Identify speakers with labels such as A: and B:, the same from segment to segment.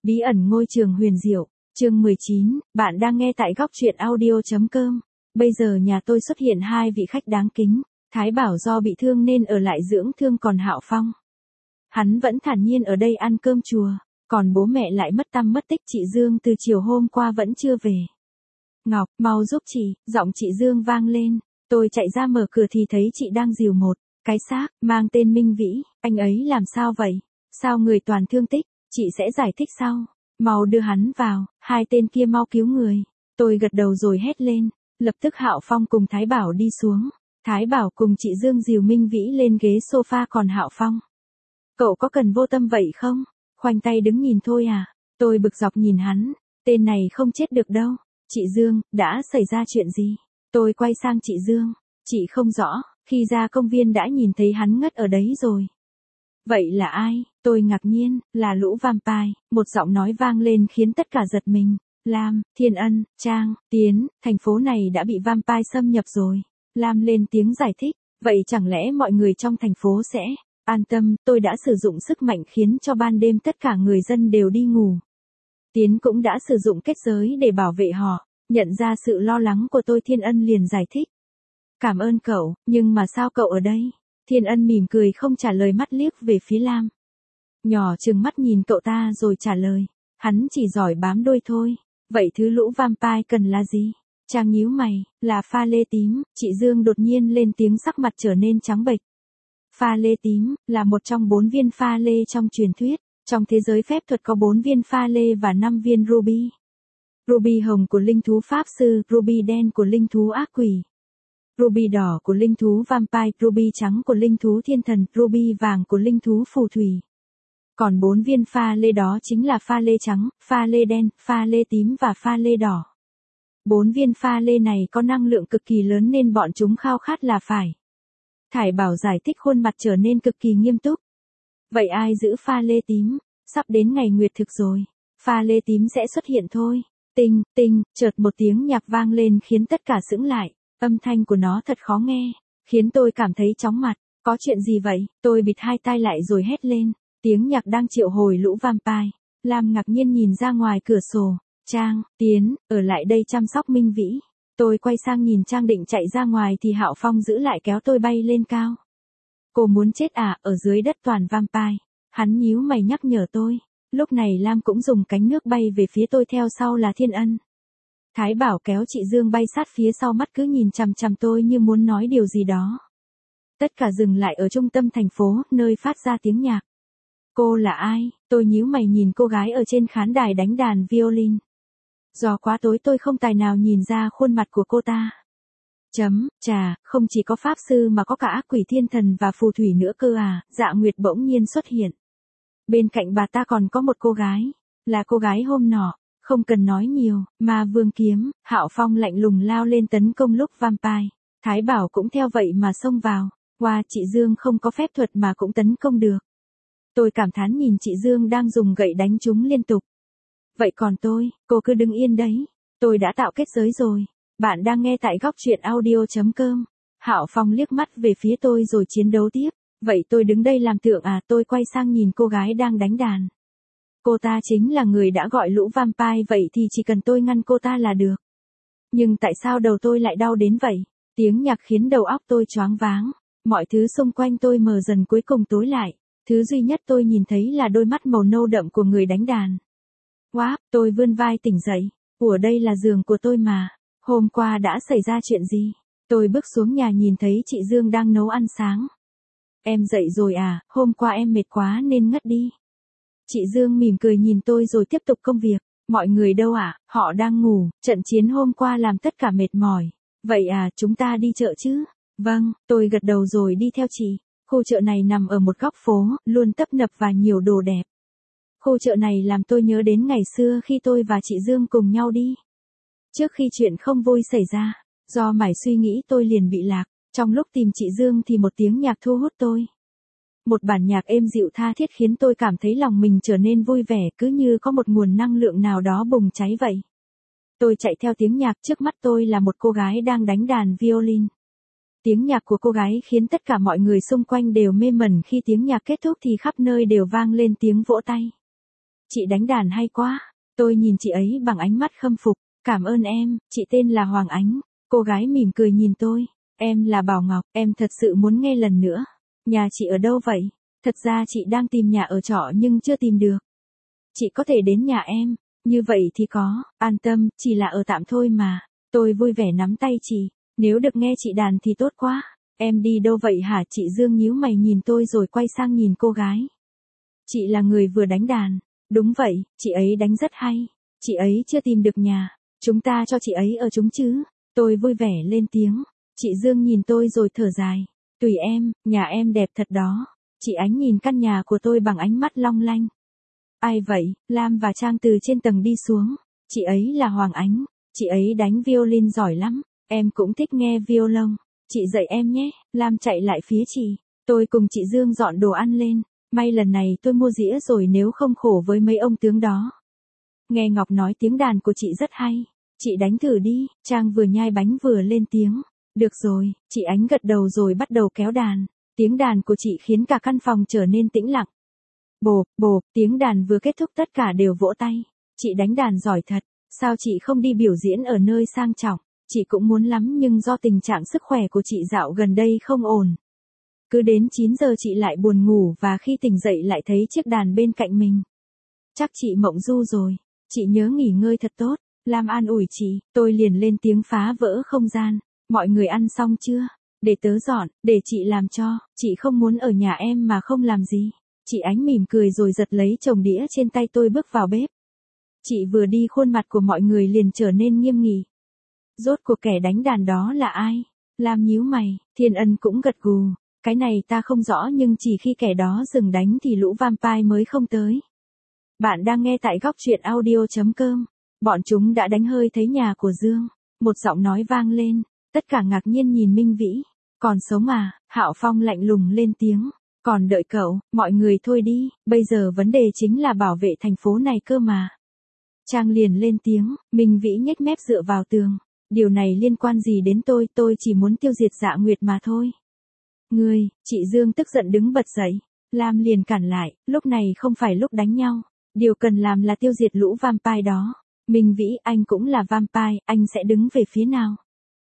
A: Bí ẩn ngôi trường huyền diệu, chương 19, bạn đang nghe tại góc truyện audio.com. Bây giờ nhà tôi xuất hiện hai vị khách đáng kính. Thái Bảo do bị thương nên ở lại dưỡng thương, còn Hạo Phong, hắn vẫn thản nhiên ở đây ăn cơm chùa. Còn bố mẹ lại mất tăm mất tích, chị Dương từ chiều hôm qua vẫn chưa về. Ngọc, mau giúp chị, giọng chị Dương vang lên. Tôi chạy ra mở cửa thì thấy chị đang dìu một cái xác mang tên Minh Vĩ. Anh ấy làm sao vậy? Sao người toàn thương tích? Chị sẽ giải thích sau. Mau đưa hắn vào, hai tên kia mau cứu người. Tôi gật đầu rồi hét lên. Lập tức Hạo Phong cùng Thái Bảo đi xuống. Thái Bảo cùng chị Dương dìu Minh Vĩ lên ghế sofa, còn Hạo Phong, cậu có cần vô tâm vậy không? Khoanh tay đứng nhìn thôi à? Tôi bực dọc nhìn hắn. Tên này không chết được đâu. Chị Dương, đã xảy ra chuyện gì? Tôi quay sang chị Dương. Chị không rõ, khi ra công viên đã nhìn thấy hắn ngất ở đấy rồi. Vậy là ai? Tôi ngạc nhiên. Là lũ vampire. Một giọng nói vang lên khiến tất cả giật mình. Lam, Thiên Ân, Trang, Tiến, thành phố này đã bị vampire xâm nhập rồi. Lam lên tiếng giải thích. Vậy chẳng lẽ mọi người trong thành phố sẽ an tâm? Tôi đã sử dụng sức mạnh khiến cho ban đêm tất cả người dân đều đi ngủ. Tiến cũng đã sử dụng kết giới để bảo vệ họ. Nhận ra sự lo lắng của tôi, Thiên Ân liền giải thích. Cảm ơn cậu, nhưng mà sao cậu ở đây? Thiên Ân mỉm cười không trả lời, mắt liếc về phía Lam. Nhỏ trừng mắt nhìn cậu ta rồi trả lời. Hắn chỉ giỏi bám đuôi thôi. Vậy thứ lũ vampire cần là gì? Trang nhíu mày. Là pha lê tím. Chị Dương đột nhiên lên tiếng, sắc mặt trở nên trắng bệch. Pha lê tím là một trong 4 viên pha lê trong truyền thuyết. Trong thế giới phép thuật có 4 viên pha lê và 5 viên ruby. Ruby hồng của linh thú pháp sư, ruby đen của linh thú ác quỷ, ruby đỏ của linh thú vampire, ruby trắng của linh thú thiên thần, ruby vàng của linh thú phù thủy. Còn 4 viên pha lê đó chính là pha lê trắng, pha lê đen, pha lê tím và pha lê đỏ. 4 viên pha lê này có năng lượng cực kỳ lớn nên bọn chúng khao khát là phải. Thái Bảo giải thích, khuôn mặt trở nên cực kỳ nghiêm túc. Vậy ai giữ pha lê tím? Sắp đến ngày nguyệt thực rồi. Pha lê tím sẽ xuất hiện thôi. Tinh, tinh, chợt một tiếng nhạc vang lên khiến tất cả sững lại. Âm thanh của nó thật khó nghe, khiến tôi cảm thấy chóng mặt. Có chuyện gì vậy? Tôi bịt hai tai lại rồi hét lên. Tiếng nhạc đang triệu hồi lũ vampire. Lam ngạc nhiên nhìn ra ngoài cửa sổ. Trang, Tiến, ở lại đây chăm sóc Minh Vĩ. Tôi quay sang nhìn Trang định chạy ra ngoài thì Hạo Phong giữ lại, kéo tôi bay lên cao. Cô muốn chết à? Ở dưới đất toàn vampire. Hắn nhíu mày nhắc nhở tôi. Lúc này Lam cũng dùng cánh nước bay về phía tôi, theo sau là Thiên Ân. Thái Bảo kéo chị Dương bay sát phía sau, mắt cứ nhìn chằm chằm tôi như muốn nói điều gì đó. Tất cả dừng lại ở trung tâm thành phố, nơi phát ra tiếng nhạc. Cô là ai? Tôi nhíu mày nhìn cô gái ở trên khán đài đánh đàn violin. Do quá tối tôi không tài nào nhìn ra khuôn mặt của cô ta. Chà, không chỉ có pháp sư mà có cả ác quỷ, thiên thần và phù thủy nữa cơ à? Dạ Nguyệt bỗng nhiên xuất hiện. Bên cạnh bà ta còn có một cô gái. Là cô gái hôm nọ. Không cần nói nhiều, Ma Vương kiếm. Hạo Phong lạnh lùng lao lên tấn công lúc vampire. Thái Bảo cũng theo vậy mà xông vào. Wow, chị Dương không có phép thuật mà cũng tấn công được. Tôi cảm thán nhìn chị Dương đang dùng gậy đánh chúng liên tục. Vậy còn tôi, cô cứ đứng yên đấy. Tôi đã tạo kết giới rồi. Bạn đang nghe tại góc truyện audio.com. Hạo Phong liếc mắt về phía tôi rồi chiến đấu tiếp. Vậy tôi đứng đây làm tượng à? Tôi quay sang nhìn cô gái đang đánh đàn. Cô ta chính là người đã gọi lũ vampire, vậy thì chỉ cần tôi ngăn cô ta là được. Nhưng tại sao đầu tôi lại đau đến vậy? Tiếng nhạc khiến đầu óc tôi choáng váng. Mọi thứ xung quanh tôi mờ dần, cuối cùng tối lại. Thứ duy nhất tôi nhìn thấy là đôi mắt màu nâu đậm của người đánh đàn. Wow, tôi vươn vai tỉnh dậy. Ủa, đây là giường của tôi mà. Hôm qua đã xảy ra chuyện gì? Tôi bước xuống nhà nhìn thấy chị Dương đang nấu ăn sáng. Em dậy rồi à? Hôm qua em mệt quá nên ngất đi. Chị Dương mỉm cười nhìn tôi rồi tiếp tục công việc. Mọi người đâu ạ? Họ đang ngủ. Trận chiến hôm qua làm tất cả mệt mỏi. Vậy à, chúng ta đi chợ chứ? Vâng, tôi gật đầu rồi đi theo chị. Khu chợ này nằm ở một góc phố, luôn tấp nập và nhiều đồ đẹp. Khu chợ này làm tôi nhớ đến ngày xưa khi tôi và chị Dương cùng nhau đi. Trước khi chuyện không vui xảy ra, do mải suy nghĩ tôi liền bị lạc. Trong lúc tìm chị Dương thì một tiếng nhạc thu hút tôi. Một bản nhạc êm dịu tha thiết khiến tôi cảm thấy lòng mình trở nên vui vẻ, cứ như có một nguồn năng lượng nào đó bùng cháy vậy. Tôi chạy theo tiếng nhạc, trước mắt tôi là một cô gái đang đánh đàn violin. Tiếng nhạc của cô gái khiến tất cả mọi người xung quanh đều mê mẩn, khi tiếng nhạc kết thúc thì khắp nơi đều vang lên tiếng vỗ tay. chị đánh đàn hay quá. Tôi nhìn chị ấy bằng ánh mắt khâm phục. Cảm ơn em, chị tên là Hoàng Ánh. Cô gái mỉm cười nhìn tôi. Em là Bảo Ngọc, em thật sự muốn nghe lần nữa. Nhà chị ở đâu vậy? Thật ra chị đang tìm nhà ở trọ nhưng chưa tìm được. Chị có thể đến nhà em. Như vậy thì có, an tâm, chỉ là ở tạm thôi mà. Tôi vui vẻ nắm tay chị. Nếu được nghe chị đàn thì tốt quá. Em đi đâu vậy hả? Chị Dương nhíu mày nhìn tôi rồi quay sang nhìn cô gái. Chị là người vừa đánh đàn. Đúng vậy, chị ấy đánh rất hay. Chị ấy chưa tìm được nhà. Chúng ta cho chị ấy ở chúng chứ. Tôi vui vẻ lên tiếng. Chị Dương nhìn tôi rồi thở dài. Tùy em, nhà em đẹp thật đó. Chị Ánh nhìn căn nhà của tôi bằng ánh mắt long lanh. Ai vậy? Lam và Trang từ trên tầng đi xuống. Chị ấy là Hoàng Ánh. Chị ấy đánh violin giỏi lắm. Em cũng thích nghe violon. Chị dạy em nhé. Lam chạy lại phía chị. Tôi cùng chị Dương dọn đồ ăn lên. May lần này tôi mua dĩa rồi nếu không khổ với mấy ông tướng đó. Nghe Ngọc nói tiếng đàn của chị rất hay. Chị đánh thử đi. Trang vừa nhai bánh vừa lên tiếng. Được rồi, chị Ánh gật đầu rồi bắt đầu kéo đàn. Tiếng đàn của chị khiến cả căn phòng trở nên tĩnh lặng. Bộp, bộp, tiếng đàn vừa kết thúc tất cả đều vỗ tay. Chị đánh đàn giỏi thật, sao chị không đi biểu diễn ở nơi sang trọng? Chị cũng muốn lắm nhưng do tình trạng sức khỏe của chị dạo gần đây không ổn. Cứ đến 9 giờ chị lại buồn ngủ và khi tỉnh dậy lại thấy chiếc đàn bên cạnh mình. Chắc chị mộng du rồi, chị nhớ nghỉ ngơi thật tốt. Lam an ủi chị, tôi liền lên tiếng phá vỡ không gian. Mọi người ăn xong chưa? Để tớ dọn, để chị làm cho, chị không muốn ở nhà em mà không làm gì. Chị Ánh mỉm cười rồi giật lấy chồng đĩa trên tay tôi bước vào bếp. Chị vừa đi khuôn mặt của mọi người liền trở nên nghiêm nghị. Rốt cuộc kẻ đánh đàn đó là ai? Lam nhíu mày, Thiên Ân cũng gật gù. Cái này ta không rõ nhưng chỉ khi kẻ đó dừng đánh thì lũ vampire mới không tới. Bạn đang nghe tại góc truyện audio.com. Bọn chúng đã đánh hơi thấy nhà của Dương. Một giọng nói vang lên, tất cả ngạc nhiên nhìn Minh Vĩ. Còn sống à? Hạo Phong lạnh lùng lên tiếng. Còn đợi cậu, mọi người thôi đi, bây giờ vấn đề chính là bảo vệ thành phố này cơ mà. Trang liền lên tiếng, Minh Vĩ nhếch mép dựa vào tường. Điều này liên quan gì đến tôi chỉ muốn tiêu diệt Dạ Nguyệt mà thôi. Ngươi, chị Dương tức giận đứng bật dậy. Lam liền cản lại, lúc này không phải lúc đánh nhau. Điều cần làm là tiêu diệt lũ vampire đó. Minh Vĩ, anh cũng là vampire, anh sẽ đứng về phía nào?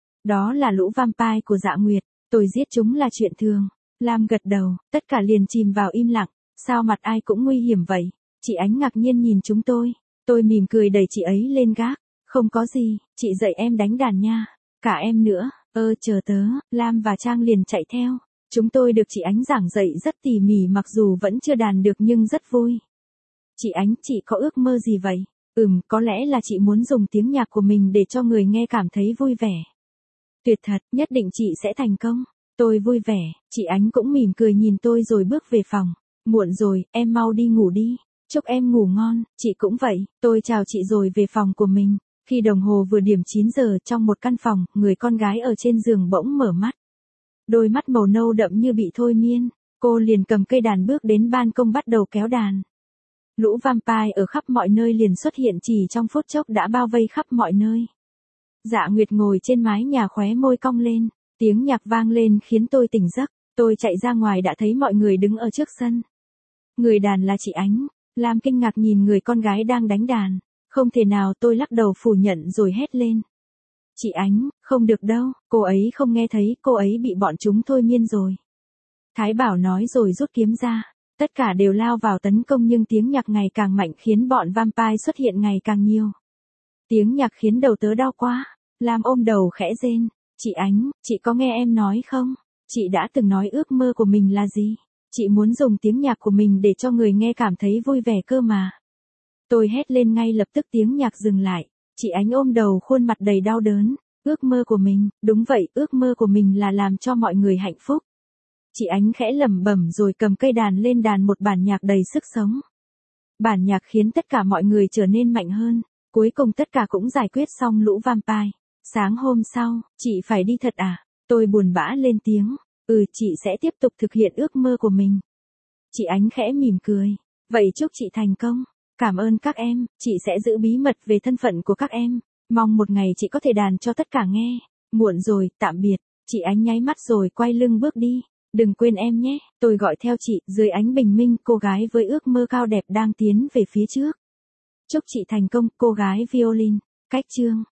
A: Đó là lũ vampire của Dạ Nguyệt, tôi giết chúng là chuyện thường. Lam gật đầu, tất cả liền chìm vào im lặng, sao mặt ai cũng nguy hiểm vậy? Chị Ánh ngạc nhiên nhìn chúng tôi mỉm cười đẩy chị ấy lên gác, không có gì, chị dạy em đánh đàn nha, cả em nữa, chờ tớ, Lam và Trang liền chạy theo, chúng tôi được chị Ánh giảng dạy rất tỉ mỉ mặc dù vẫn chưa đàn được nhưng rất vui. Chị Ánh, chị có ước mơ gì vậy? Có lẽ là chị muốn dùng tiếng nhạc của mình để cho người nghe cảm thấy vui vẻ. Tuyệt thật, nhất định chị sẽ thành công. Tôi vui vẻ, chị Ánh cũng mỉm cười nhìn tôi rồi bước về phòng. Muộn rồi, em mau đi ngủ đi. Chúc em ngủ ngon, chị cũng vậy. Tôi chào chị rồi về phòng của mình. Khi đồng hồ vừa điểm 9 giờ trong một căn phòng, người con gái ở trên giường bỗng mở mắt. Đôi mắt màu nâu đậm như bị thôi miên. Cô liền cầm cây đàn bước đến ban công bắt đầu kéo đàn. Lũ vampire ở khắp mọi nơi liền xuất hiện chỉ trong phút chốc đã bao vây khắp mọi nơi. Dạ Nguyệt ngồi trên mái nhà khóe môi cong lên. Tiếng nhạc vang lên khiến tôi tỉnh giấc. Tôi chạy ra ngoài đã thấy mọi người đứng ở trước sân. Người đàn là chị Ánh. Lam kinh ngạc nhìn người con gái đang đánh đàn. Không thể nào, tôi lắc đầu phủ nhận rồi hét lên. Chị Ánh, không được đâu, cô ấy không nghe thấy, cô ấy bị bọn chúng thôi miên rồi. Thái Bảo nói rồi rút kiếm ra. Tất cả đều lao vào tấn công nhưng tiếng nhạc ngày càng mạnh khiến bọn vampire xuất hiện ngày càng nhiều. Tiếng nhạc khiến đầu tớ đau quá. Lam ôm đầu khẽ rên. Chị Ánh, chị có nghe em nói không? Chị đã từng nói ước mơ của mình là gì? Chị muốn dùng tiếng nhạc của mình để cho người nghe cảm thấy vui vẻ cơ mà. Tôi hét lên ngay lập tức tiếng nhạc dừng lại. Chị Ánh ôm đầu khuôn mặt đầy đau đớn. Ước mơ của mình, đúng vậy, ước mơ của mình là làm cho mọi người hạnh phúc. Chị Ánh khẽ lẩm bẩm rồi cầm cây đàn lên đàn một bản nhạc đầy sức sống. Bản nhạc khiến tất cả mọi người trở nên mạnh hơn. Cuối cùng tất cả cũng giải quyết xong lũ vampire. Sáng hôm sau, chị phải đi thật à? Tôi buồn bã lên tiếng. Chị sẽ tiếp tục thực hiện ước mơ của mình. Chị Ánh khẽ mỉm cười. Vậy chúc chị thành công. Cảm ơn các em, chị sẽ giữ bí mật về thân phận của các em. Mong một ngày chị có thể đàn cho tất cả nghe. Muộn rồi, tạm biệt. Chị Ánh nháy mắt rồi quay lưng bước đi. Đừng quên em nhé, tôi gọi theo chị, dưới ánh bình minh, cô gái với ước mơ cao đẹp đang tiến về phía trước. Chúc chị thành công, cô gái violin. Cách chương.